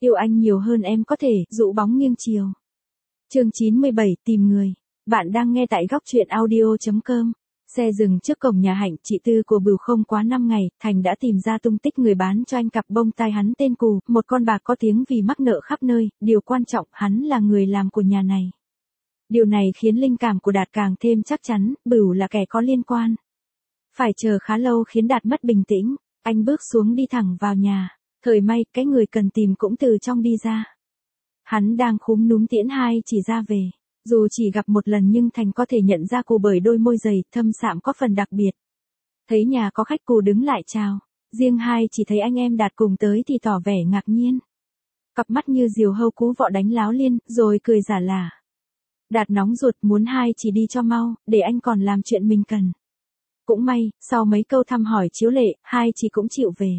Yêu anh nhiều hơn em có thể, dụ bóng nghiêng chiều. Chương 97, tìm người. Bạn đang nghe tại góc truyện audio.com. Xe dừng trước cổng nhà Hạnh, chị Tư của Bửu không quá 5 ngày, Thành đã tìm ra tung tích người bán cho anh cặp bông tai hắn tên Cù, một con bạc có tiếng vì mắc nợ khắp nơi, điều quan trọng hắn là người làm của nhà này. Điều này khiến linh cảm của Đạt càng thêm chắc chắn, Bửu là kẻ có liên quan. Phải chờ khá lâu khiến Đạt mất bình tĩnh, anh bước xuống đi thẳng vào nhà, thời may cái người cần tìm cũng từ trong đi ra. Hắn đang khúm núm tiễn hai chỉ ra về. Dù chỉ gặp một lần nhưng Thành có thể nhận ra Cù bởi đôi môi dày, thâm sạm có phần đặc biệt. Thấy nhà có khách Cù đứng lại chào. Riêng hai chỉ thấy anh em Đạt cùng tới thì tỏ vẻ ngạc nhiên. Cặp mắt như diều hâu cú vọ đánh láo liên, rồi cười giả lả. Đạt nóng ruột muốn hai chỉ đi cho mau, để anh còn làm chuyện mình cần. Cũng may, sau mấy câu thăm hỏi chiếu lệ, hai chỉ cũng chịu về.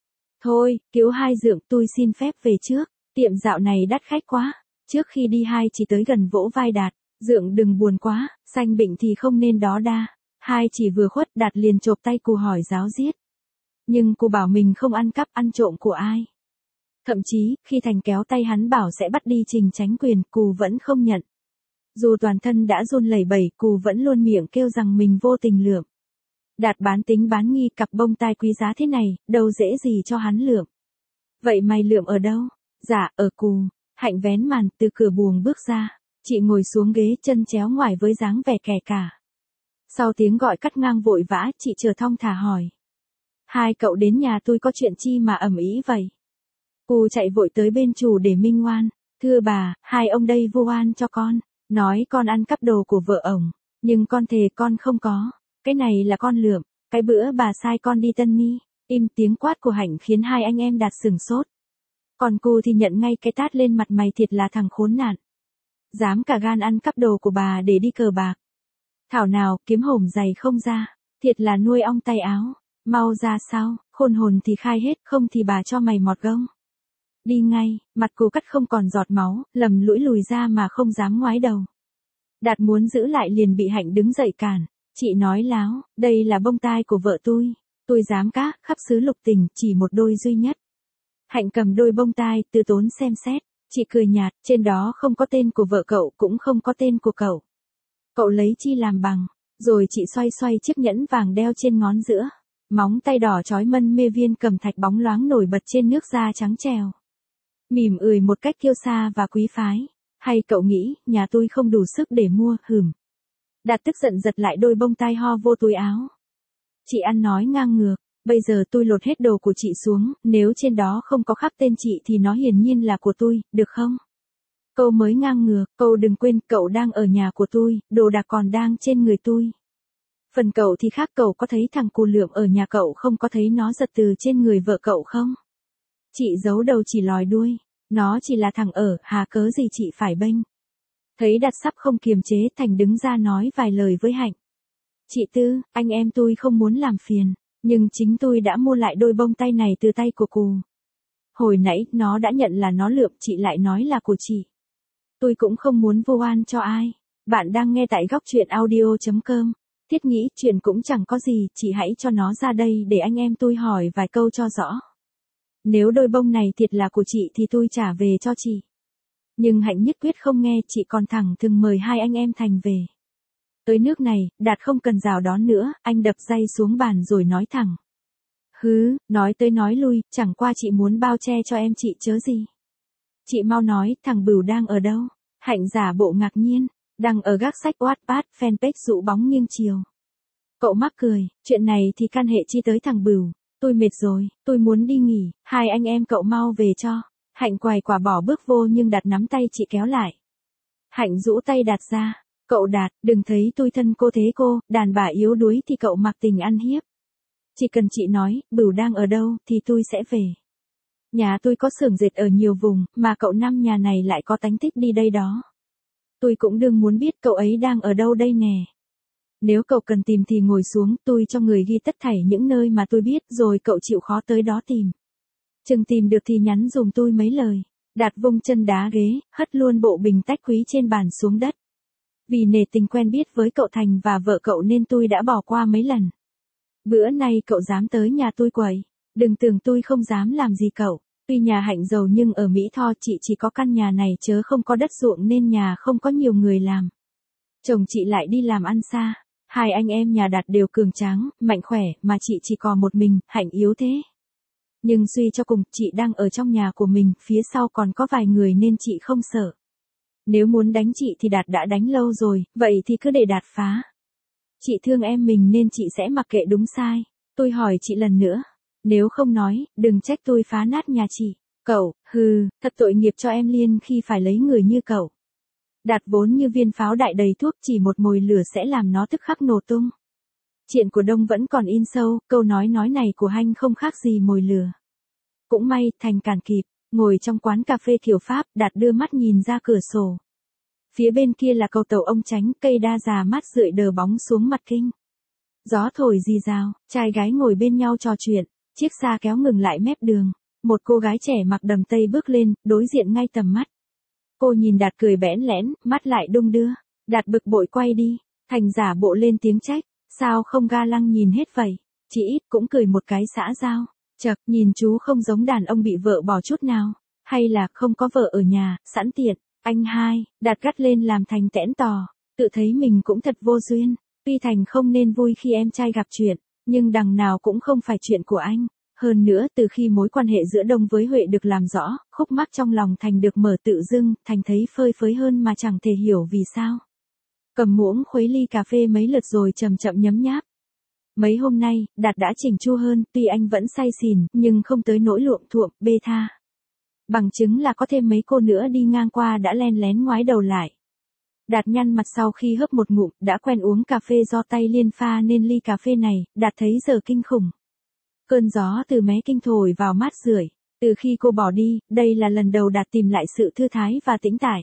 Thôi, cứu hai dượng, tôi xin phép về trước, tiệm dạo này đắt khách quá. Trước khi đi hai chỉ tới gần vỗ vai Đạt, dượng đừng buồn quá, sanh bệnh thì không nên đó đa. Hai chỉ vừa khuất Đạt liền chộp tay Cù hỏi ráo riết. Nhưng Cù bảo mình không ăn cắp ăn trộm của ai. Thậm chí, khi Thành kéo tay hắn bảo sẽ bắt đi trình tránh quyền, Cù vẫn không nhận. Dù toàn thân đã run lẩy bẩy, Cù vẫn luôn miệng kêu rằng mình vô tình lượm. Đạt bán tính bán nghi, cặp bông tai quý giá thế này, đâu dễ gì cho hắn lượm. Vậy mày lượm ở đâu? Dạ, ở Cù. Hạnh vén màn từ cửa buồng bước ra, chị ngồi xuống ghế chân chéo ngoài với dáng vẻ kẻ cả. Sau tiếng gọi cắt ngang vội vã, chị chờ thong thả hỏi. Hai cậu đến nhà tôi có chuyện chi mà ầm ĩ vậy? Cù chạy vội tới bên chủ để minh oan. Thưa bà, hai ông đây vu oan cho con, nói con ăn cắp đồ của vợ ổng, nhưng con thề con không có, cái này là con lượm, cái bữa bà sai con đi Tân Ni. Im tiếng quát của Hạnh khiến hai anh em Đạt sửng sốt. Còn Cù thì nhận ngay cái tát lên mặt mày, thiệt là thằng khốn nạn. Dám cả gan ăn cắp đồ của bà để đi cờ bạc. Thảo nào, kiếm hổm dày không ra, thiệt là nuôi ong tay áo, mau ra sao, khôn hồn thì khai hết, không thì bà cho mày mọt gông. Đi ngay, mặt Cù cắt không còn giọt máu, lầm lũi lùi ra mà không dám ngoái đầu. Đạt muốn giữ lại liền bị Hạnh đứng dậy cản, chị nói láo, đây là bông tai của vợ tôi dám cá, khắp xứ Lục Tỉnh, chỉ một đôi duy nhất. Hạnh cầm đôi bông tai, từ tốn xem xét, chị cười nhạt, trên đó không có tên của vợ cậu, cũng không có tên của cậu. Cậu lấy chi làm bằng, rồi chị xoay xoay chiếc nhẫn vàng đeo trên ngón giữa. Móng tay đỏ chói mân mê viên cầm thạch bóng loáng nổi bật trên nước da trắng trèo. Mỉm một cách kiêu sa và quý phái. Hay cậu nghĩ, nhà tôi không đủ sức để mua, hửm. Đạt tức giận giật lại đôi bông tai ho vô túi áo. Chị ăn nói ngang ngược. Bây giờ tôi lột hết đồ của chị xuống, nếu trên đó không có khắc tên chị thì nó hiển nhiên là của tôi, được không? Câu mới ngang ngược, câu đừng quên cậu đang ở nhà của tôi, đồ đạc còn đang trên người tôi. Phần cậu thì khác, cậu có thấy thằng Cù lượm ở nhà cậu không, có thấy nó giật từ trên người vợ cậu không? Chị giấu đầu chỉ lòi đuôi, nó chỉ là thằng ở, hà cớ gì chị phải bênh. Thấy Đạt sắp không kiềm chế, Thành đứng ra nói vài lời với Hạnh. Chị Tư, anh em tôi không muốn làm phiền. Nhưng chính tôi đã mua lại đôi bông tai này từ tay của Cù. Hồi nãy, nó đã nhận là nó lượm, chị lại nói là của chị. Tôi cũng không muốn vu oan cho ai. Bạn đang nghe tại góc truyện audio.com. Thiết nghĩ chuyện cũng chẳng có gì, chị hãy cho nó ra đây để anh em tôi hỏi vài câu cho rõ. Nếu đôi bông này thiệt là của chị thì tôi trả về cho chị. Nhưng Hạnh nhất quyết không nghe, chị còn thẳng thừng mời hai anh em Thành về. Tới nước này, Đạt không cần rào đón nữa, anh đập day xuống bàn rồi nói thẳng. Hứ, nói tới nói lui, chẳng qua chị muốn bao che cho em chị chớ gì. Chị mau nói, thằng Bửu đang ở đâu? Hạnh giả bộ ngạc nhiên, đang ở gác sách Wattpad, fanpage dụ bóng nghiêng chiều. Cậu mắc cười, chuyện này thì can hệ chi tới thằng Bửu, tôi mệt rồi, tôi muốn đi nghỉ, hai anh em cậu mau về cho. Hạnh quài quả bỏ bước vô nhưng Đạt nắm tay chị kéo lại. Hạnh rũ tay Đạt ra. Cậu Đạt, đừng thấy tôi thân cô thế cô, đàn bà yếu đuối thì cậu mặc tình ăn hiếp. Chỉ cần chị nói, Bửu đang ở đâu, thì tôi sẽ về. Nhà tôi có xưởng dệt ở nhiều vùng, mà cậu năm nhà này lại có tánh thích đi đây đó. Tôi cũng đương muốn biết cậu ấy đang ở đâu đây nè. Nếu cậu cần tìm thì ngồi xuống, tôi cho người ghi tất thảy những nơi mà tôi biết, rồi cậu chịu khó tới đó tìm. Chừng tìm được thì nhắn dùm tôi mấy lời. Đạt vung chân đá ghế, hất luôn bộ bình tách quý trên bàn xuống đất. Vì nể tình quen biết với cậu Thành và vợ cậu nên tôi đã bỏ qua mấy lần. Bữa nay cậu dám tới nhà tôi quẩy, đừng tưởng tôi không dám làm gì cậu. Tuy nhà Hạnh giàu nhưng ở Mỹ Tho chị chỉ có căn nhà này chớ không có đất ruộng nên nhà không có nhiều người làm. Chồng chị lại đi làm ăn xa. Hai anh em nhà Đạt đều cường tráng, mạnh khỏe, mà chị chỉ còn một mình, Hạnh yếu thế. Nhưng suy cho cùng, chị đang ở trong nhà của mình, phía sau còn có vài người nên chị không sợ. Nếu muốn đánh chị thì Đạt đã đánh lâu rồi, vậy thì cứ để Đạt phá. Chị thương em mình nên chị sẽ mặc kệ đúng sai. Tôi hỏi chị lần nữa. Nếu không nói, đừng trách tôi phá nát nhà chị. Cậu, thật tội nghiệp cho em Liên khi phải lấy người như cậu. Đạt vốn như viên pháo đại đầy thuốc, chỉ một mồi lửa sẽ làm nó tức khắc nổ tung. Chuyện của Đông vẫn còn in sâu, câu nói này của Hanh không khác gì mồi lửa. Cũng may, Thành cản kịp, ngồi trong quán cà phê kiểu Pháp, Đạt đưa mắt nhìn ra cửa sổ. Phía bên kia là cầu tàu ông Chánh, cây đa già mát rượi đờ bóng xuống mặt kinh. Gió thổi rì rào, trai gái ngồi bên nhau trò chuyện, chiếc xa kéo ngừng lại mép đường. Một cô gái trẻ mặc đầm tây bước lên, đối diện ngay tầm mắt. Cô nhìn Đạt cười bẽn lẽn, mắt lại đung đưa. Đạt bực bội quay đi, Thành giả bộ lên tiếng trách, sao không ga lăng nhìn hết vậy, chị ít cũng cười một cái xã giao. Chậc, nhìn chú không giống đàn ông bị vợ bỏ chút nào, hay là không có vợ ở nhà, sẵn tiện. Anh hai, Đạt gắt lên làm Thành tẽn tò, tự thấy mình cũng thật vô duyên. Tuy Thành không nên vui khi em trai gặp chuyện, nhưng đằng nào cũng không phải chuyện của anh. Hơn nữa, từ khi mối quan hệ giữa Đông với Huệ được làm rõ, khúc mắc trong lòng Thành được mở tự dưng, Thành thấy phơi phới hơn mà chẳng thể hiểu vì sao. Cầm muỗng khuấy ly cà phê mấy lượt rồi chậm chậm nhấm nháp. Mấy hôm nay, Đạt đã chỉnh chu hơn, tuy anh vẫn say xỉn, nhưng không tới nỗi luộm thuộm, bê tha. Bằng chứng là có thêm mấy cô nữa đi ngang qua đã len lén ngoái đầu lại. Đạt nhăn mặt sau khi hớp một ngụm, đã quen uống cà phê do tay Liên pha nên ly cà phê này, Đạt thấy giờ kinh khủng. Cơn gió từ mé kinh thổi vào mát rượi. Từ khi cô bỏ đi, đây là lần đầu Đạt tìm lại sự thư thái và tĩnh tại.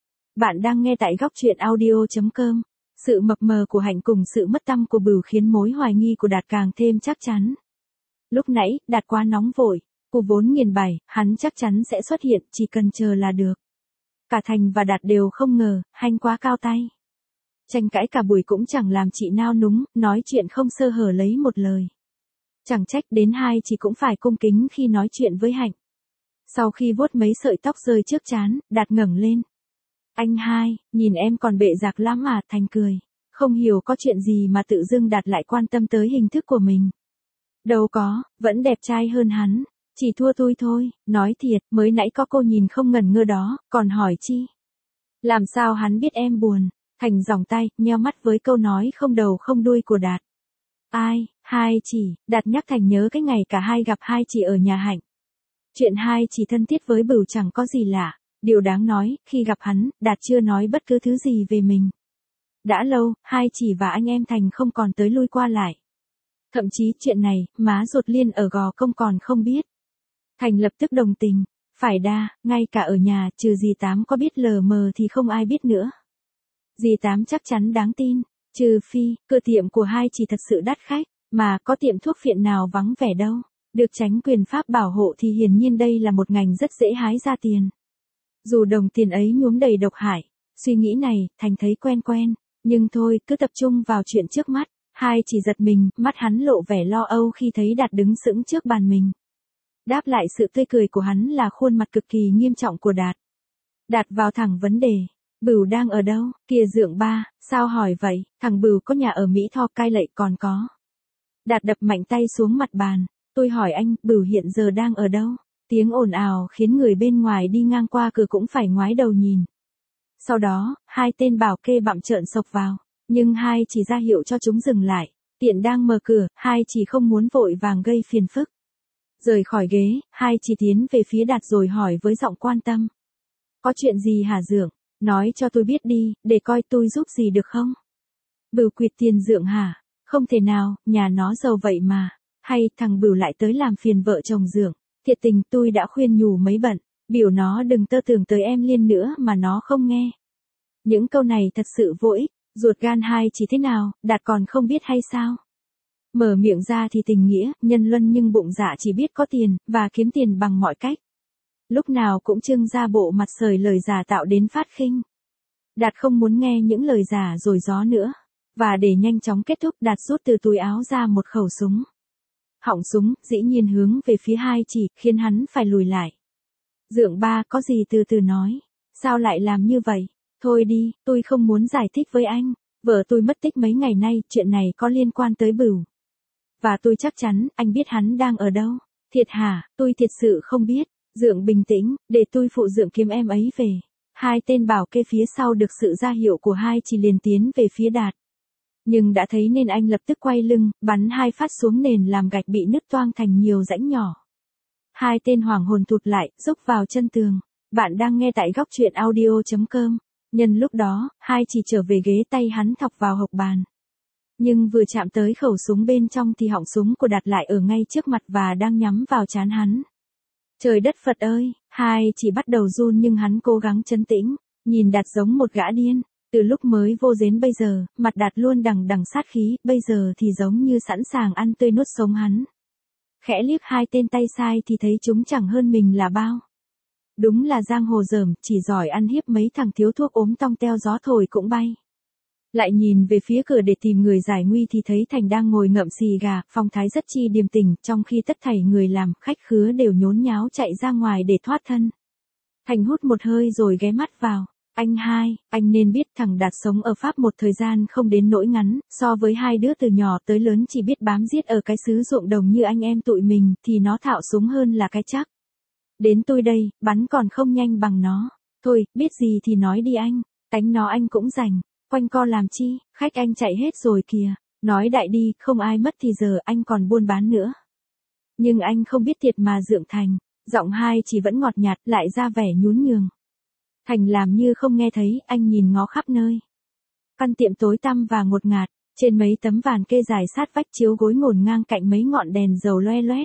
Bạn đang nghe tại góc truyện audio.com. Sự mập mờ của Hạnh cùng sự mất tăm của Bửu khiến mối hoài nghi của Đạt càng thêm chắc chắn. Lúc nãy, Đạt quá nóng vội. Cô vốn nghiền bài, hắn chắc chắn sẽ xuất hiện, chỉ cần chờ là được. Cả Thành và Đạt đều không ngờ, Hanh quá cao tay. Tranh cãi cả buổi cũng chẳng làm chị nao núng, nói chuyện không sơ hở lấy một lời. Chẳng trách đến hai chị cũng phải cung kính khi nói chuyện với Hạnh. Sau khi vuốt mấy sợi tóc rơi trước trán, Đạt ngẩng lên. Anh hai, nhìn em còn bệ rạc lắm à, Thành cười. Không hiểu có chuyện gì mà tự dưng Đạt lại quan tâm tới hình thức của mình. Đâu có, vẫn đẹp trai hơn hắn. Chỉ thua tôi thôi, nói thiệt, mới nãy có cô nhìn không ngẩn ngơ đó, còn hỏi chi. Làm sao hắn biết em buồn? Thành giòng tay, nheo mắt với câu nói không đầu không đuôi của Đạt. Ai, hai chị, Đạt nhắc Thành nhớ cái ngày cả hai gặp hai chị ở nhà Hạnh. Chuyện hai chị thân thiết với Bửu chẳng có gì lạ, điều đáng nói, khi gặp hắn, Đạt chưa nói bất cứ thứ gì về mình. Đã lâu, hai chị và anh em Thành không còn tới lui qua lại. Thậm chí chuyện này, má ruột Liên ở Gò Công còn không biết. Thành lập tức đồng tình, phải đa, ngay cả ở nhà, trừ dì Tám có biết lờ mờ thì không ai biết nữa. Dì Tám chắc chắn đáng tin, trừ phi, cửa tiệm của hai chị thật sự đắt khách, mà có tiệm thuốc phiện nào vắng vẻ đâu. Được tránh quyền pháp bảo hộ thì hiển nhiên đây là một ngành rất dễ hái ra tiền. Dù đồng tiền ấy nhuốm đầy độc hại, suy nghĩ này, Thành thấy quen quen, nhưng thôi, cứ tập trung vào chuyện trước mắt. Hai chỉ giật mình, mắt hắn lộ vẻ lo âu khi thấy Đạt đứng sững trước bàn mình. Đáp lại sự tươi cười của hắn là khuôn mặt cực kỳ nghiêm trọng của Đạt. Đạt vào thẳng vấn đề. Bửu đang ở đâu? Kìa Dượng ba, sao hỏi vậy? Thằng Bửu có nhà ở Mỹ Tho Cai Lậy còn có. Đạt đập mạnh tay xuống mặt bàn. Tôi hỏi anh, Bửu hiện giờ đang ở đâu? Tiếng ồn ào khiến người bên ngoài đi ngang qua cửa cũng phải ngoái đầu nhìn. Sau đó, hai tên bảo kê bặm trợn xộc vào. Nhưng hai chỉ ra hiệu cho chúng dừng lại. Tiện đang mở cửa, hai chỉ không muốn vội vàng gây phiền phức. Rời khỏi ghế, hai chỉ tiến về phía Đạt rồi hỏi với giọng quan tâm. Có chuyện gì hả Dượng? Nói cho tôi biết đi, để coi tôi giúp gì được không? Bửu quyệt tiền Dượng hả? Không thể nào, nhà nó giàu vậy mà. Hay thằng Bửu lại tới làm phiền vợ chồng Dượng? Thiệt tình tôi đã khuyên nhủ mấy bận, biểu nó đừng tơ tưởng tới em Liên nữa mà nó không nghe. Những câu này thật sự vô ích, ruột gan hai chỉ thế nào, Đạt còn không biết hay sao? Mở miệng ra thì tình nghĩa, nhân luân nhưng bụng dạ chỉ biết có tiền, và kiếm tiền bằng mọi cách. Lúc nào cũng trưng ra bộ mặt sời lời giả tạo đến phát khinh. Đạt không muốn nghe những lời giả rồi gió nữa. Và để nhanh chóng kết thúc, Đạt rút từ túi áo ra một khẩu súng. Họng súng, dĩ nhiên hướng về phía hai chỉ, khiến hắn phải lùi lại. Dượng ba, có gì từ từ nói. Sao lại làm như vậy? Thôi đi, tôi không muốn giải thích với anh. Vợ tôi mất tích mấy ngày nay, chuyện này có liên quan tới Bửu. Và tôi chắc chắn, anh biết hắn đang ở đâu. Thiệt hả, tôi thiệt sự không biết. Dượng bình tĩnh, để tôi phụ Dượng kiếm em ấy về. Hai tên bảo kê phía sau được sự ra hiệu của hai chỉ liền tiến về phía Đạt. Nhưng đã thấy nên anh lập tức quay lưng, bắn 2 phát xuống nền làm gạch bị nứt toang thành nhiều rãnh nhỏ. Hai tên hoảng hồn thụt lại, rúc vào chân tường. Bạn đang nghe tại góc truyện audio.com. Nhân lúc đó, hai chỉ trở về ghế, tay hắn thọc vào hộc bàn. Nhưng vừa chạm tới khẩu súng bên trong thì họng súng của Đạt lại ở ngay trước mặt và đang nhắm vào trán hắn. Trời đất Phật ơi, hai chỉ bắt đầu run nhưng hắn cố gắng trấn tĩnh, nhìn Đạt giống một gã điên. Từ lúc mới vô đến bây giờ, mặt Đạt luôn đằng đằng sát khí, bây giờ thì giống như sẵn sàng ăn tươi nuốt sống hắn. Khẽ liếc hai tên tay sai thì thấy chúng chẳng hơn mình là bao. Đúng là giang hồ dởm, chỉ giỏi ăn hiếp mấy thằng thiếu thuốc ốm tong teo gió thổi cũng bay. Lại nhìn về phía cửa để tìm người giải nguy thì thấy Thành đang ngồi ngậm xì gà, phong thái rất chi điềm tĩnh, trong khi tất thảy người làm, khách khứa đều nhốn nháo chạy ra ngoài để thoát thân. Thành hút một hơi rồi ghé mắt vào. Anh hai, anh nên biết thằng Đạt sống ở Pháp một thời gian không đến nỗi ngắn, so với hai đứa từ nhỏ tới lớn chỉ biết bám giết ở cái xứ ruộng đồng như anh em tụi mình, thì nó thạo súng hơn là cái chắc. Đến tôi đây, bắn còn không nhanh bằng nó. Thôi, biết gì thì nói đi anh, tánh nó anh cũng rành, quanh co làm chi, khách anh chạy hết rồi kìa, nói đại đi, không ai mất thì giờ anh còn buôn bán nữa. Nhưng anh không biết thiệt mà Dượng Thành, giọng hai chỉ vẫn ngọt nhạt, lại ra vẻ nhún nhường. Thành làm như không nghe thấy, anh nhìn ngó khắp nơi. Căn tiệm tối tăm và ngột ngạt, trên mấy tấm vàn kê dài sát vách chiếu gối ngổn ngang cạnh mấy ngọn đèn dầu loe loét.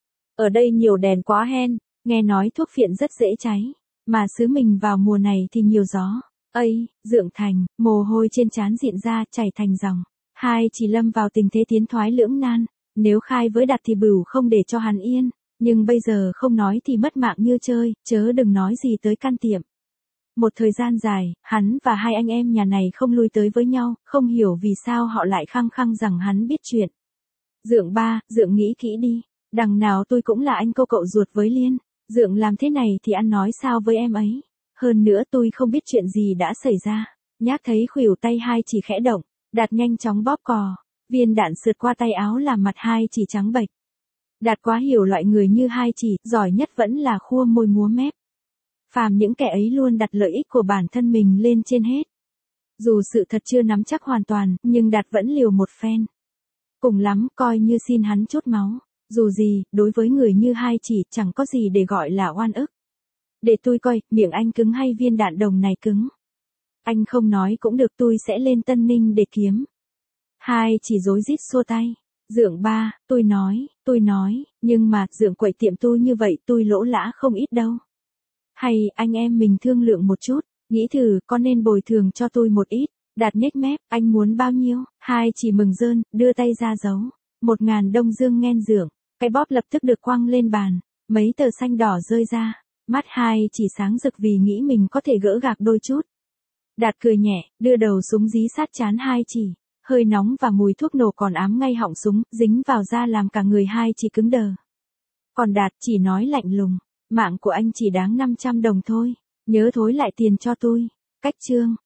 Ở đây nhiều đèn quá hen, nghe nói thuốc phiện rất dễ cháy, mà xứ mình vào mùa này thì nhiều gió. Ây, Dượng Thành, mồ hôi trên trán dịn ra chảy thành dòng. Hai chỉ lâm vào tình thế tiến thoái lưỡng nan, nếu khai với Đạt thì Bửu không để cho hắn yên, nhưng bây giờ không nói thì mất mạng như chơi, chớ đừng nói gì tới căn tiệm. Một thời gian dài, hắn và hai anh em nhà này không lui tới với nhau, không hiểu vì sao họ lại khăng khăng rằng hắn biết chuyện. Dượng ba, Dượng nghĩ kỹ đi, đằng nào tôi cũng là anh cô cậu ruột với Liên, Dượng làm thế này thì ăn nói sao với em ấy. Hơn nữa tôi không biết chuyện gì đã xảy ra. Nhác thấy khuỷu tay hai chỉ khẽ động, Đạt nhanh chóng bóp cò, viên đạn sượt qua tay áo làm mặt hai chỉ trắng bệch. Đạt quá hiểu loại người như hai chỉ, giỏi nhất vẫn là khua môi múa mép. Phàm những kẻ ấy luôn đặt lợi ích của bản thân mình lên trên hết. Dù sự thật chưa nắm chắc hoàn toàn, nhưng Đạt vẫn liều một phen. Cùng lắm, coi như xin hắn chút máu. Dù gì, đối với người như hai chỉ, chẳng có gì để gọi là oan ức. Để tôi coi, miệng anh cứng hay viên đạn đồng này cứng. Anh không nói cũng được, tôi sẽ lên Tân Ninh để kiếm. Hai chỉ rối rít xua tay. Dượng ba, tôi nói, nhưng mà, Dượng quậy tiệm tôi như vậy tôi lỗ lã không ít đâu. Hay, anh em mình thương lượng một chút, nghĩ thử, có nên bồi thường cho tôi một ít. Đạt nhếch mép, anh muốn bao nhiêu? Hai chỉ mừng rơn, đưa tay ra giấu. 1.000 Đông Dương nghen Dượng. Cái bóp lập tức được quăng lên bàn. Mấy tờ xanh đỏ rơi ra. Mắt hai chỉ sáng rực vì nghĩ mình có thể gỡ gạc đôi chút. Đạt cười nhẹ, đưa đầu súng dí sát trán hai chỉ. Hơi nóng và mùi thuốc nổ còn ám ngay họng súng, dính vào da làm cả người hai chỉ cứng đờ. Còn Đạt chỉ nói lạnh lùng, mạng của anh chỉ đáng 500 đồng thôi, nhớ thối lại tiền cho tôi. Cách chương.